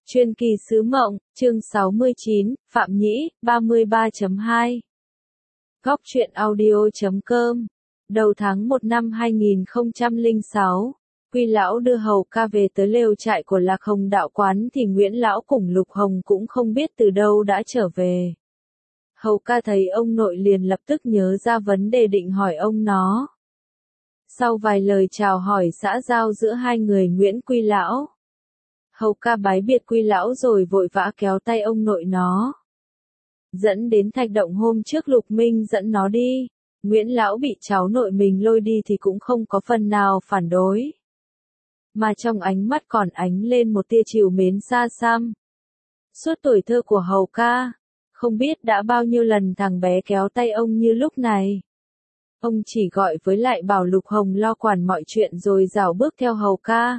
Truyền kỳ sứ mộng, chương 69, Phạm Nhĩ, 33.2. Góc truyện audio.com. Đầu tháng 1 năm 2006, Quy Lão đưa Hầu Ca về tới lều trại của Lạc Hồng đạo quán thì Nguyễn Lão cùng Lục Hồng cũng không biết từ đâu đã trở về. Hầu Ca thấy ông nội liền lập tức nhớ ra vấn đề định hỏi ông nó. Sau vài lời chào hỏi xã giao giữa hai người Nguyễn Quy Lão, Hầu Ca bái biệt Quy Lão rồi vội vã kéo tay ông nội nó dẫn đến thạch động hôm trước Lục Minh dẫn nó đi. Nguyễn Lão bị cháu nội mình lôi đi thì cũng không có phần nào phản đối, mà trong ánh mắt còn ánh lên một tia trìu mến xa xăm. Suốt tuổi thơ của Hầu Ca, không biết đã bao nhiêu lần thằng bé kéo tay ông như lúc này. Ông chỉ gọi với lại bảo Lục Hồng lo quản mọi chuyện rồi rảo bước theo Hầu Ca.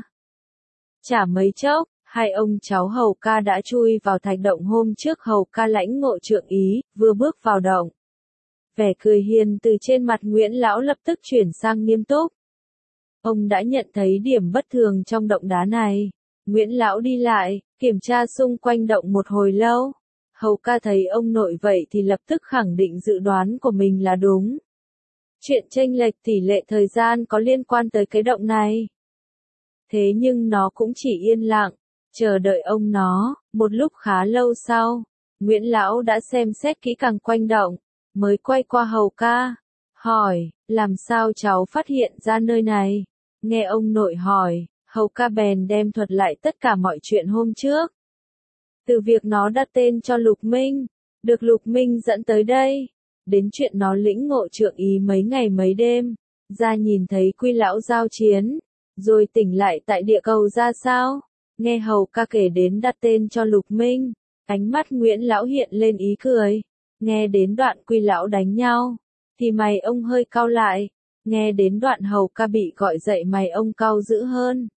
Chả mấy chốc, hai ông cháu Hầu Ca đã chui vào thạch động hôm trước Hầu Ca lãnh ngộ trượng ý, vừa bước vào động. Vẻ cười hiền từ trên mặt Nguyễn Lão lập tức chuyển sang nghiêm túc. Ông đã nhận thấy điểm bất thường trong động đá này. Nguyễn Lão đi lại, kiểm tra xung quanh động một hồi lâu. Hầu Ca thấy ông nội vậy thì lập tức khẳng định dự đoán của mình là đúng. Chuyện chênh lệch tỷ lệ thời gian có liên quan tới cái động này. Thế nhưng nó cũng chỉ yên lặng, chờ đợi ông nó. Một lúc khá lâu sau, Nguyễn Lão đã xem xét kỹ càng quanh động, mới quay qua Hầu Ca, hỏi, làm sao cháu phát hiện ra nơi này? Nghe ông nội hỏi, Hầu Ca bèn đem thuật lại tất cả mọi chuyện hôm trước. Từ việc nó đặt tên cho Lục Minh, được Lục Minh dẫn tới đây, đến chuyện nó lĩnh ngộ trượng ý mấy ngày mấy đêm, ra nhìn thấy Quy Lão giao chiến, rồi tỉnh lại tại địa cầu ra sao. Nghe Hầu Ca kể đến đặt tên cho Lục Minh, ánh mắt Nguyễn Lão hiện lên ý cười. Nghe đến đoạn Quy Lão đánh nhau, thì mày ông hơi cau lại. Nghe đến đoạn Hầu Ca bị gọi dậy mày ông cau dữ hơn.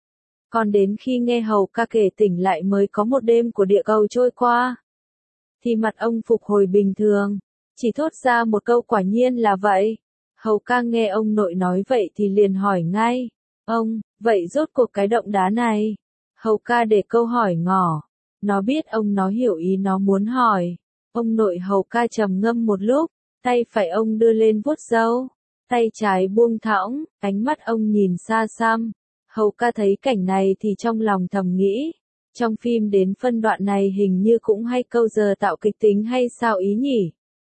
Còn đến khi nghe Hầu Ca kể tỉnh lại mới có một đêm của địa cầu trôi qua, thì mặt ông phục hồi bình thường, chỉ thốt ra một câu quả nhiên là vậy. Hầu Ca nghe ông nội nói vậy thì liền hỏi ngay, ông, vậy rốt cuộc cái động đá này? Hầu Ca để câu hỏi ngỏ, nó biết ông nó hiểu ý nó muốn hỏi. Ông nội Hầu Ca trầm ngâm một lúc, tay phải ông đưa lên vuốt râu, tay trái buông thõng, ánh mắt ông nhìn xa xăm. Hầu Ca thấy cảnh này thì trong lòng thầm nghĩ, trong phim đến phân đoạn này hình như cũng hay câu giờ tạo kịch tính hay sao ý nhỉ?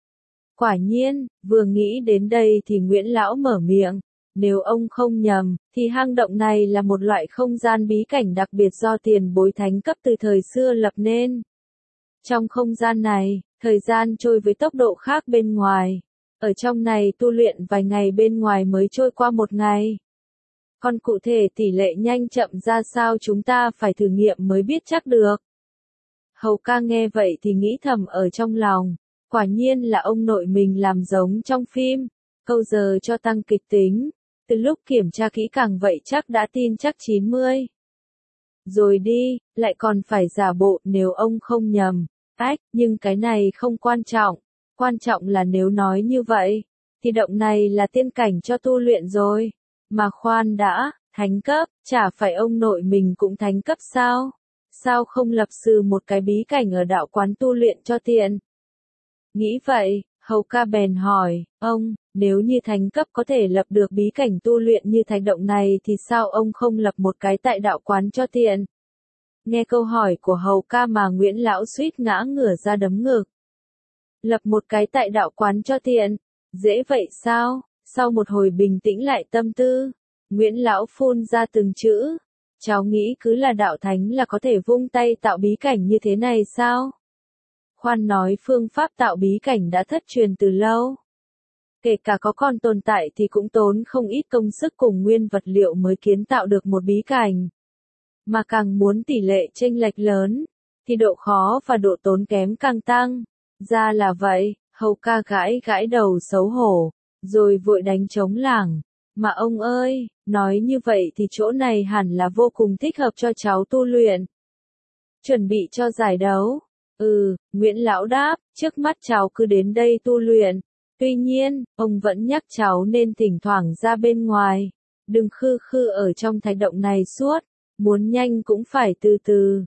Quả nhiên, vừa nghĩ đến đây thì Nguyễn Lão mở miệng, nếu ông không nhầm, thì hang động này là một loại không gian bí cảnh đặc biệt do tiền bối thánh cấp từ thời xưa lập nên. Trong không gian này, thời gian trôi với tốc độ khác bên ngoài. Ở trong này tu luyện vài ngày bên ngoài mới trôi qua một ngày. Còn cụ thể tỷ lệ nhanh chậm ra sao chúng ta phải thử nghiệm mới biết chắc được. Hầu Ca nghe vậy thì nghĩ thầm ở trong lòng, quả nhiên là ông nội mình làm giống trong phim, câu giờ cho tăng kịch tính. Từ lúc kiểm tra kỹ càng vậy chắc đã tin chắc 90. Rồi đi, lại còn phải giả bộ nếu ông không nhầm. Nhưng cái này không quan trọng là nếu nói như vậy, thì động này là tiên cảnh cho tu luyện rồi. Mà khoan đã, thánh cấp, chả phải ông nội mình cũng thánh cấp sao? Sao không lập sử một cái bí cảnh ở đạo quán tu luyện cho tiện? Nghĩ vậy, Hầu Ca bèn hỏi, ông, nếu như thánh cấp có thể lập được bí cảnh tu luyện như thạch động này thì sao ông không lập một cái tại đạo quán cho tiện? Nghe câu hỏi của Hầu Ca mà Nguyễn Lão suýt ngã ngửa ra đấm ngực. Lập một cái tại đạo quán cho tiện, dễ vậy sao? Sau một hồi bình tĩnh lại tâm tư, Nguyễn Lão phun ra từng chữ, cháu nghĩ cứ là đạo thánh là có thể vung tay tạo bí cảnh như thế này sao? Khoan nói phương pháp tạo bí cảnh đã thất truyền từ lâu. Kể cả có còn tồn tại thì cũng tốn không ít công sức cùng nguyên vật liệu mới kiến tạo được một bí cảnh. Mà càng muốn tỷ lệ chênh lệch lớn, thì độ khó và độ tốn kém càng tăng. Ra là vậy, Hầu Ca gãi đầu xấu hổ, rồi vội đánh trống lảng. Mà ông ơi, nói như vậy thì chỗ này hẳn là vô cùng thích hợp cho cháu tu luyện. Chuẩn bị cho giải đấu. Nguyễn Lão đáp, trước mắt cháu cứ đến đây tu luyện. Tuy nhiên, ông vẫn nhắc cháu nên thỉnh thoảng ra bên ngoài. Đừng khư khư ở trong thạch động này suốt. Muốn nhanh cũng phải từ từ.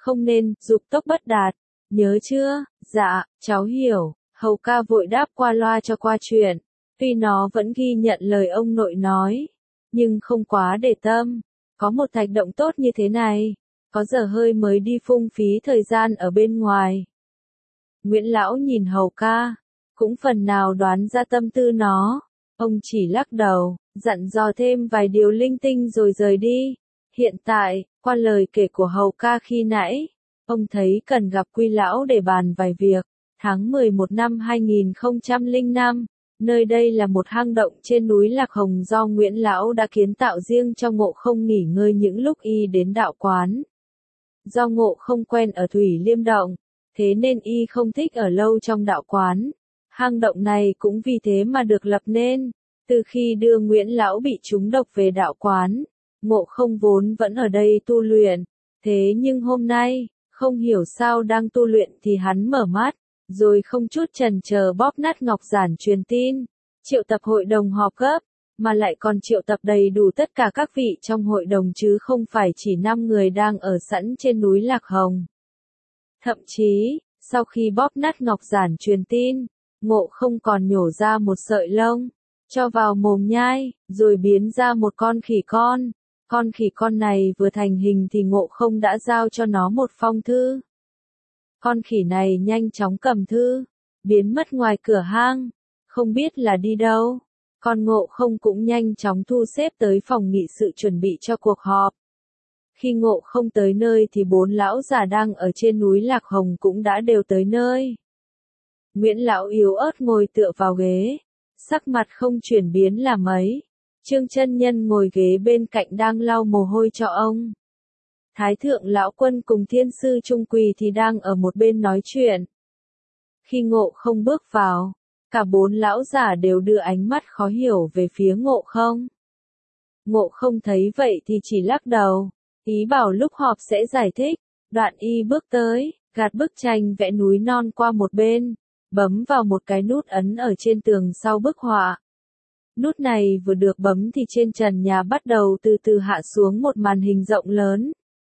không nên, dục tốc bất đạt. Nhớ chưa? Dạ, cháu hiểu. Hầu ca vội đáp qua loa cho qua chuyện. Tuy nó vẫn ghi nhận lời ông nội nói, nhưng không quá để tâm. Có một thạch động tốt như thế này, có giờ hơi mới đi phung phí thời gian ở bên ngoài. Nguyễn Lão nhìn Hầu ca, cũng phần nào đoán ra tâm tư nó. Ông chỉ lắc đầu, dặn dò thêm vài điều linh tinh rồi rời đi. Hiện tại, qua lời kể của Hầu ca khi nãy, ông thấy cần gặp Quy Lão để bàn vài việc. Tháng 11 năm 2005, nơi đây là một hang động trên núi Lạc Hồng do Nguyễn Lão đã kiến tạo riêng cho Ngộ Không nghỉ ngơi những lúc y đến đạo quán. Do Ngộ Không quen ở Thủy Liêm Động, thế nên y không thích ở lâu trong đạo quán. Hang động này cũng vì thế mà được lập nên. Từ khi đưa Nguyễn Lão bị trúng độc về đạo quán, Ngộ Không vốn vẫn ở đây tu luyện. Thế nhưng hôm nay, không hiểu sao đang tu luyện thì hắn mở mắt, rồi không chút chần chờ bóp nát ngọc giản truyền tin, triệu tập hội đồng họp gấp, mà lại còn triệu tập đầy đủ tất cả các vị trong hội đồng chứ không phải chỉ 5 người đang ở sẵn trên núi Lạc Hồng. Thậm chí, sau khi bóp nát ngọc giản truyền tin, Ngộ Không còn nhổ ra một sợi lông, cho vào mồm nhai, rồi biến ra một con khỉ con. Con khỉ con này vừa thành hình thì Ngộ Không đã giao cho nó một phong thư. Con khỉ này nhanh chóng cầm thư, biến mất ngoài cửa hang, không biết là đi đâu. Con Ngộ Không cũng nhanh chóng thu xếp tới phòng nghị sự chuẩn bị cho cuộc họp. Khi Ngộ Không tới nơi thì 4 lão già đang ở trên núi Lạc Hồng cũng đã đều tới nơi. Nguyễn Lão yếu ớt ngồi tựa vào ghế, sắc mặt không chuyển biến là mấy. Trương Chân Nhân ngồi ghế bên cạnh đang lau mồ hôi cho ông. Thái thượng lão quân cùng thiên sư Trung Quỳ thì đang ở một bên nói chuyện. Khi Ngộ Không bước vào, cả 4 lão giả đều đưa ánh mắt khó hiểu về phía Ngộ Không. Ngộ Không thấy vậy thì chỉ lắc đầu, ý bảo lúc họp sẽ giải thích. Đoạn y bước tới, gạt bức tranh vẽ núi non qua một bên, bấm vào một cái nút ấn ở trên tường sau bức họa. Nút này vừa được bấm thì trên trần nhà bắt đầu từ từ hạ xuống một màn hình rộng lớn.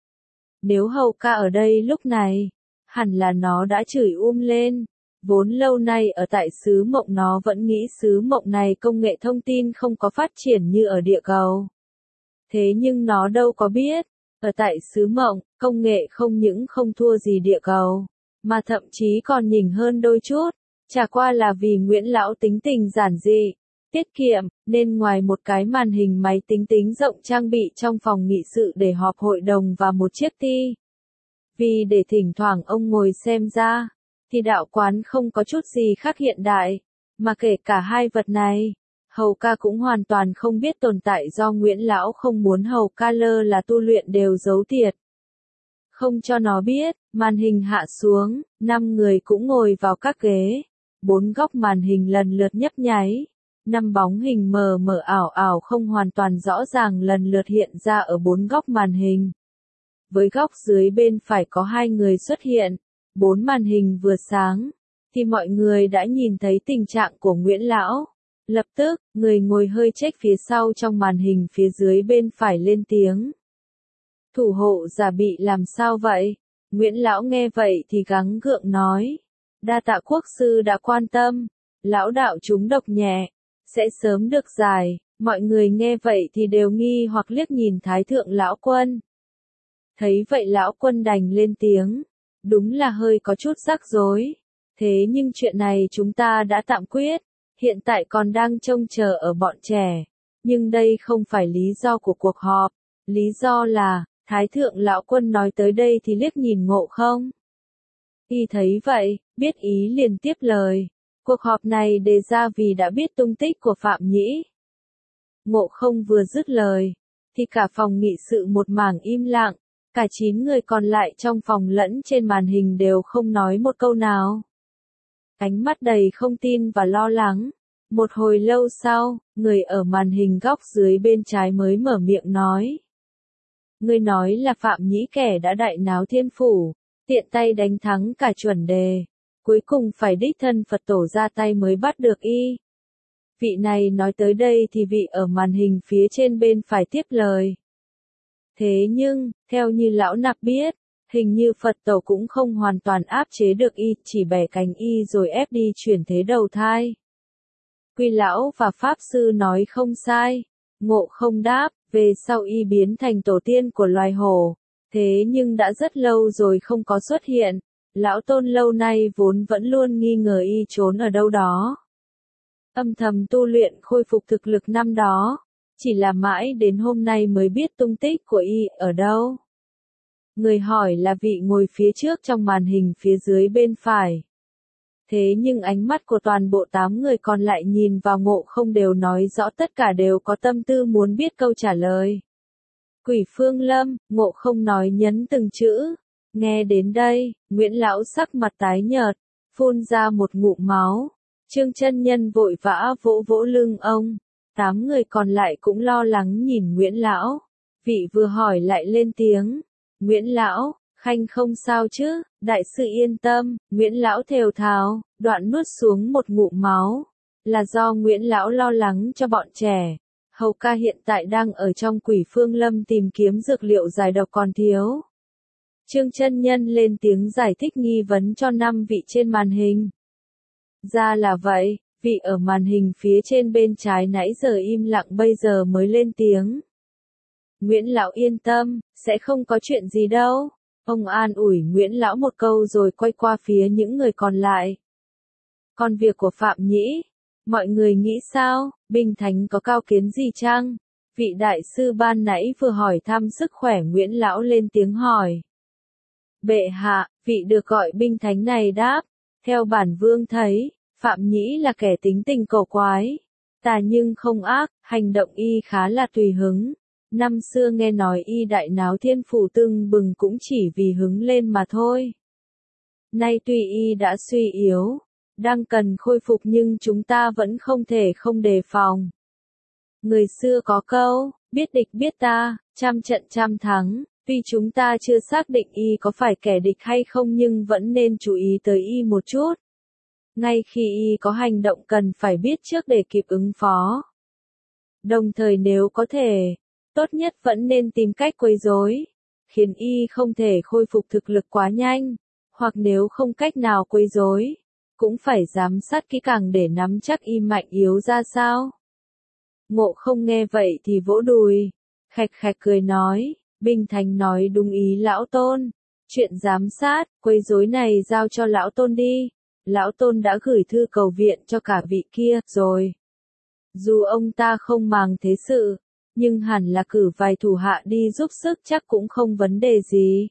Nếu Hầu ca ở đây lúc này, hẳn là nó đã chửi lên. Vốn lâu nay ở tại xứ Mộng nó vẫn nghĩ xứ Mộng này công nghệ thông tin không có phát triển như ở địa cầu. Thế nhưng nó đâu có biết, ở tại xứ Mộng, công nghệ không những không thua gì địa cầu, mà thậm chí còn nhỉnh hơn đôi chút. Chả qua là vì Nguyễn Lão tính tình giản dị, tiết kiệm, nên ngoài một cái màn hình máy tính rộng trang bị trong phòng nghị sự để họp hội đồng và một chiếc TV để thỉnh thoảng ông ngồi xem ra, thì đạo quán không có chút gì khác hiện đại, mà kể cả hai vật này, Hầu ca cũng hoàn toàn không biết tồn tại do Nguyễn Lão không muốn Hầu ca lơ là tu luyện đều giấu tiệt. Không cho nó biết, màn hình hạ xuống, 5 người cũng ngồi vào các ghế, 4 góc màn hình lần lượt nhấp nháy. 5 bóng hình mờ mờ ảo ảo không hoàn toàn rõ ràng lần lượt hiện ra ở 4 góc màn hình. Với góc dưới bên phải có 2 người xuất hiện, 4 màn hình vừa sáng, thì mọi người đã nhìn thấy tình trạng của Nguyễn Lão. Lập tức, người ngồi hơi chếch phía sau trong màn hình phía dưới bên phải lên tiếng. Thủ hộ giả bị làm sao vậy? Nguyễn Lão nghe vậy thì gắng gượng nói. Đa tạ quốc sư đã quan tâm, lão đạo chúng độc nhẹ, sẽ sớm được giải. Mọi người nghe vậy thì đều nghi hoặc liếc nhìn Thái thượng lão quân. Thấy vậy lão quân đành lên tiếng. Đúng là hơi có chút rắc rối. Thế nhưng chuyện này chúng ta đã tạm quyết. Hiện tại còn đang trông chờ ở bọn trẻ. Nhưng đây không phải lý do của cuộc họp. Lý do là, Thái thượng lão quân nói tới đây thì liếc nhìn Ngộ Không. Y thấy vậy, biết ý liền tiếp lời. Cuộc họp này đề ra vì đã biết tung tích của Phạm Nhĩ. Ngộ Không vừa dứt lời, thì cả phòng nghị sự một mảng im lặng, cả 9 người còn lại trong phòng lẫn trên màn hình đều không nói một câu nào. Ánh mắt đầy không tin và lo lắng. Một hồi lâu sau, người ở màn hình góc dưới bên trái mới mở miệng nói. Ngươi nói là Phạm Nhĩ kẻ đã đại náo thiên phủ, tiện tay đánh thắng cả chuẩn đề. Cuối cùng phải đích thân Phật tổ ra tay mới bắt được y. Vị này nói tới đây thì vị ở màn hình phía trên bên phải tiếp lời. Thế nhưng, theo như lão nạp biết, Hình như Phật tổ cũng không hoàn toàn áp chế được y, chỉ bẻ cánh y rồi ép đi chuyển thế đầu thai. Quy lão và Pháp sư nói không sai. Ngộ không đáp, về sau y biến thành tổ tiên của loài hổ. Thế nhưng đã rất lâu rồi không có xuất hiện. Lão Tôn lâu nay vốn vẫn luôn nghi ngờ y trốn ở đâu đó. Âm thầm tu luyện khôi phục thực lực năm đó. Chỉ là mãi đến hôm nay mới biết tung tích của y ở đâu. Người hỏi là vị ngồi phía trước trong màn hình phía dưới bên phải. Thế nhưng ánh mắt của toàn bộ 8 người còn lại nhìn vào Ngộ Không đều nói rõ tất cả đều có tâm tư muốn biết câu trả lời. Quỷ Phương Lâm, Ngộ Không nói nhấn từng chữ. Nghe đến đây, Nguyễn Lão sắc mặt tái nhợt, phun ra một ngụm máu. Trương Chân Nhân vội vã vỗ vỗ lưng ông. 8 người còn lại cũng lo lắng nhìn Nguyễn Lão. Vị vừa hỏi lại lên tiếng. Nguyễn Lão, Khanh không sao chứ, đại sư yên tâm. Nguyễn Lão thều thào, đoạn nuốt xuống một ngụm máu. Là do Nguyễn Lão lo lắng cho bọn trẻ. Hầu ca hiện tại đang ở trong Quỷ Phương Lâm tìm kiếm dược liệu giải độc còn thiếu. Trương Chân Nhân lên tiếng giải thích nghi vấn cho 5 vị trên màn hình. Ra là vậy, vị ở màn hình phía trên bên trái nãy giờ im lặng bây giờ mới lên tiếng. Nguyễn Lão yên tâm, sẽ không có chuyện gì đâu. Ông an ủi Nguyễn Lão một câu rồi quay qua phía những người còn lại. Còn việc của Phạm Nhĩ, mọi người nghĩ sao, Bình Thánh có cao kiến gì chăng? Vị đại sư ban nãy vừa hỏi thăm sức khỏe Nguyễn Lão lên tiếng hỏi. Bệ hạ, vị được gọi Binh Thánh này đáp, theo bản vương thấy, Phạm Nhĩ là kẻ tính tình cổ quái, tà nhưng không ác, hành động y khá là tùy hứng. Năm xưa nghe nói y đại náo thiên phủ tưng bừng cũng chỉ vì hứng lên mà thôi. Nay tuy y đã suy yếu, đang cần khôi phục nhưng chúng ta vẫn không thể không đề phòng. Người xưa có câu, biết địch biết ta, trăm trận trăm thắng, tuy chúng ta chưa xác định y có phải kẻ địch hay không nhưng vẫn nên chú ý tới y một chút. Ngay khi y có hành động cần phải biết trước để kịp ứng phó. Đồng thời nếu có thể, tốt nhất vẫn nên tìm cách quấy rối, khiến y không thể khôi phục thực lực quá nhanh, hoặc nếu không cách nào quấy rối, cũng phải giám sát kỹ càng để nắm chắc y mạnh yếu ra sao. Ngộ Không nghe vậy thì vỗ đùi, khạch khạch cười nói, Bình Thành nói đúng ý Lão Tôn, chuyện giám sát, quấy rối này giao cho Lão Tôn đi, Lão Tôn đã gửi thư cầu viện cho cả vị kia rồi. Dù ông ta không màng thế sự, nhưng hẳn là cử vài thủ hạ đi giúp sức chắc cũng không vấn đề gì.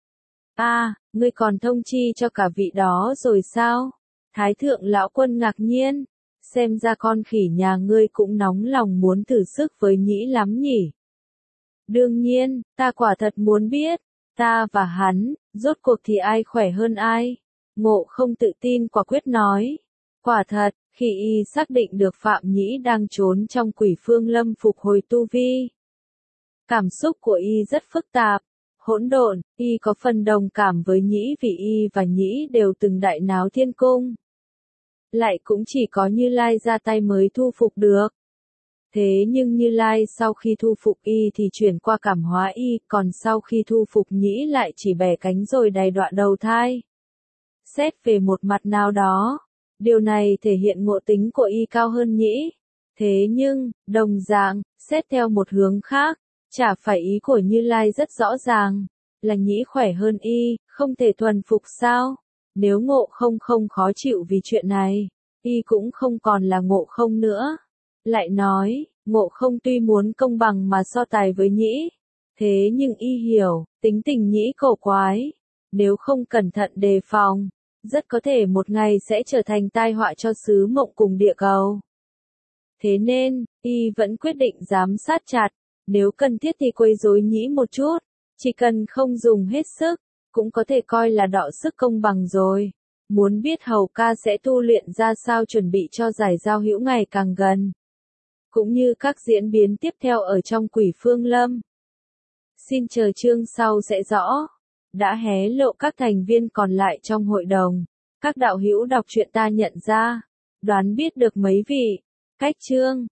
Ngươi còn thông chi cho cả vị đó rồi sao? Thái thượng lão quân ngạc nhiên, xem ra con khỉ nhà ngươi cũng nóng lòng muốn thử sức với Nhĩ lắm nhỉ. Đương nhiên, ta quả thật muốn biết, ta và hắn, rốt cuộc thì ai khỏe hơn ai? Ngộ Không tự tin quả quyết nói. Quả thật, khi y xác định được Phạm Nhĩ đang trốn trong Quỷ Phương Lâm phục hồi tu vi. Cảm xúc của y rất phức tạp, hỗn độn, y có phần đồng cảm với Nhĩ vì y và Nhĩ đều từng đại náo thiên cung. Lại cũng chỉ có Như Lai ra tay mới thu phục được. Thế nhưng Như Lai sau khi thu phục y thì chuyển qua cảm hóa y, còn sau khi thu phục Nhĩ lại chỉ bẻ cánh rồi đày đọa đầu thai. Xét về một mặt nào đó, điều này thể hiện ngộ tính của y cao hơn Nhĩ. Thế nhưng, đồng dạng, xét theo một hướng khác, chả phải ý của Như Lai rất rõ ràng, là Nhĩ khỏe hơn y, không thể thuần phục sao? Nếu Ngộ Không không khó chịu vì chuyện này, y cũng không còn là Ngộ Không nữa. Lại nói, Ngộ Không tuy muốn công bằng mà so tài với Nhĩ, thế nhưng y hiểu, tính tình Nhĩ cổ quái, nếu không cẩn thận đề phòng, rất có thể một ngày sẽ trở thành tai họa cho xứ Mộng cùng địa cầu. Thế nên, y vẫn quyết định giám sát chặt, nếu cần thiết thì quấy rối Nhĩ một chút, chỉ cần không dùng hết sức, cũng có thể coi là đọ sức công bằng rồi. Muốn biết Hầu ca sẽ tu luyện ra sao chuẩn bị cho giải giao hữu ngày càng gần, cũng như các diễn biến tiếp theo ở trong Quỷ Phương Lâm. Xin chờ chương sau sẽ rõ. Đã hé lộ các thành viên còn lại trong hội đồng. Các đạo hữu đọc truyện ta nhận ra, đoán biết được mấy vị. Cách chương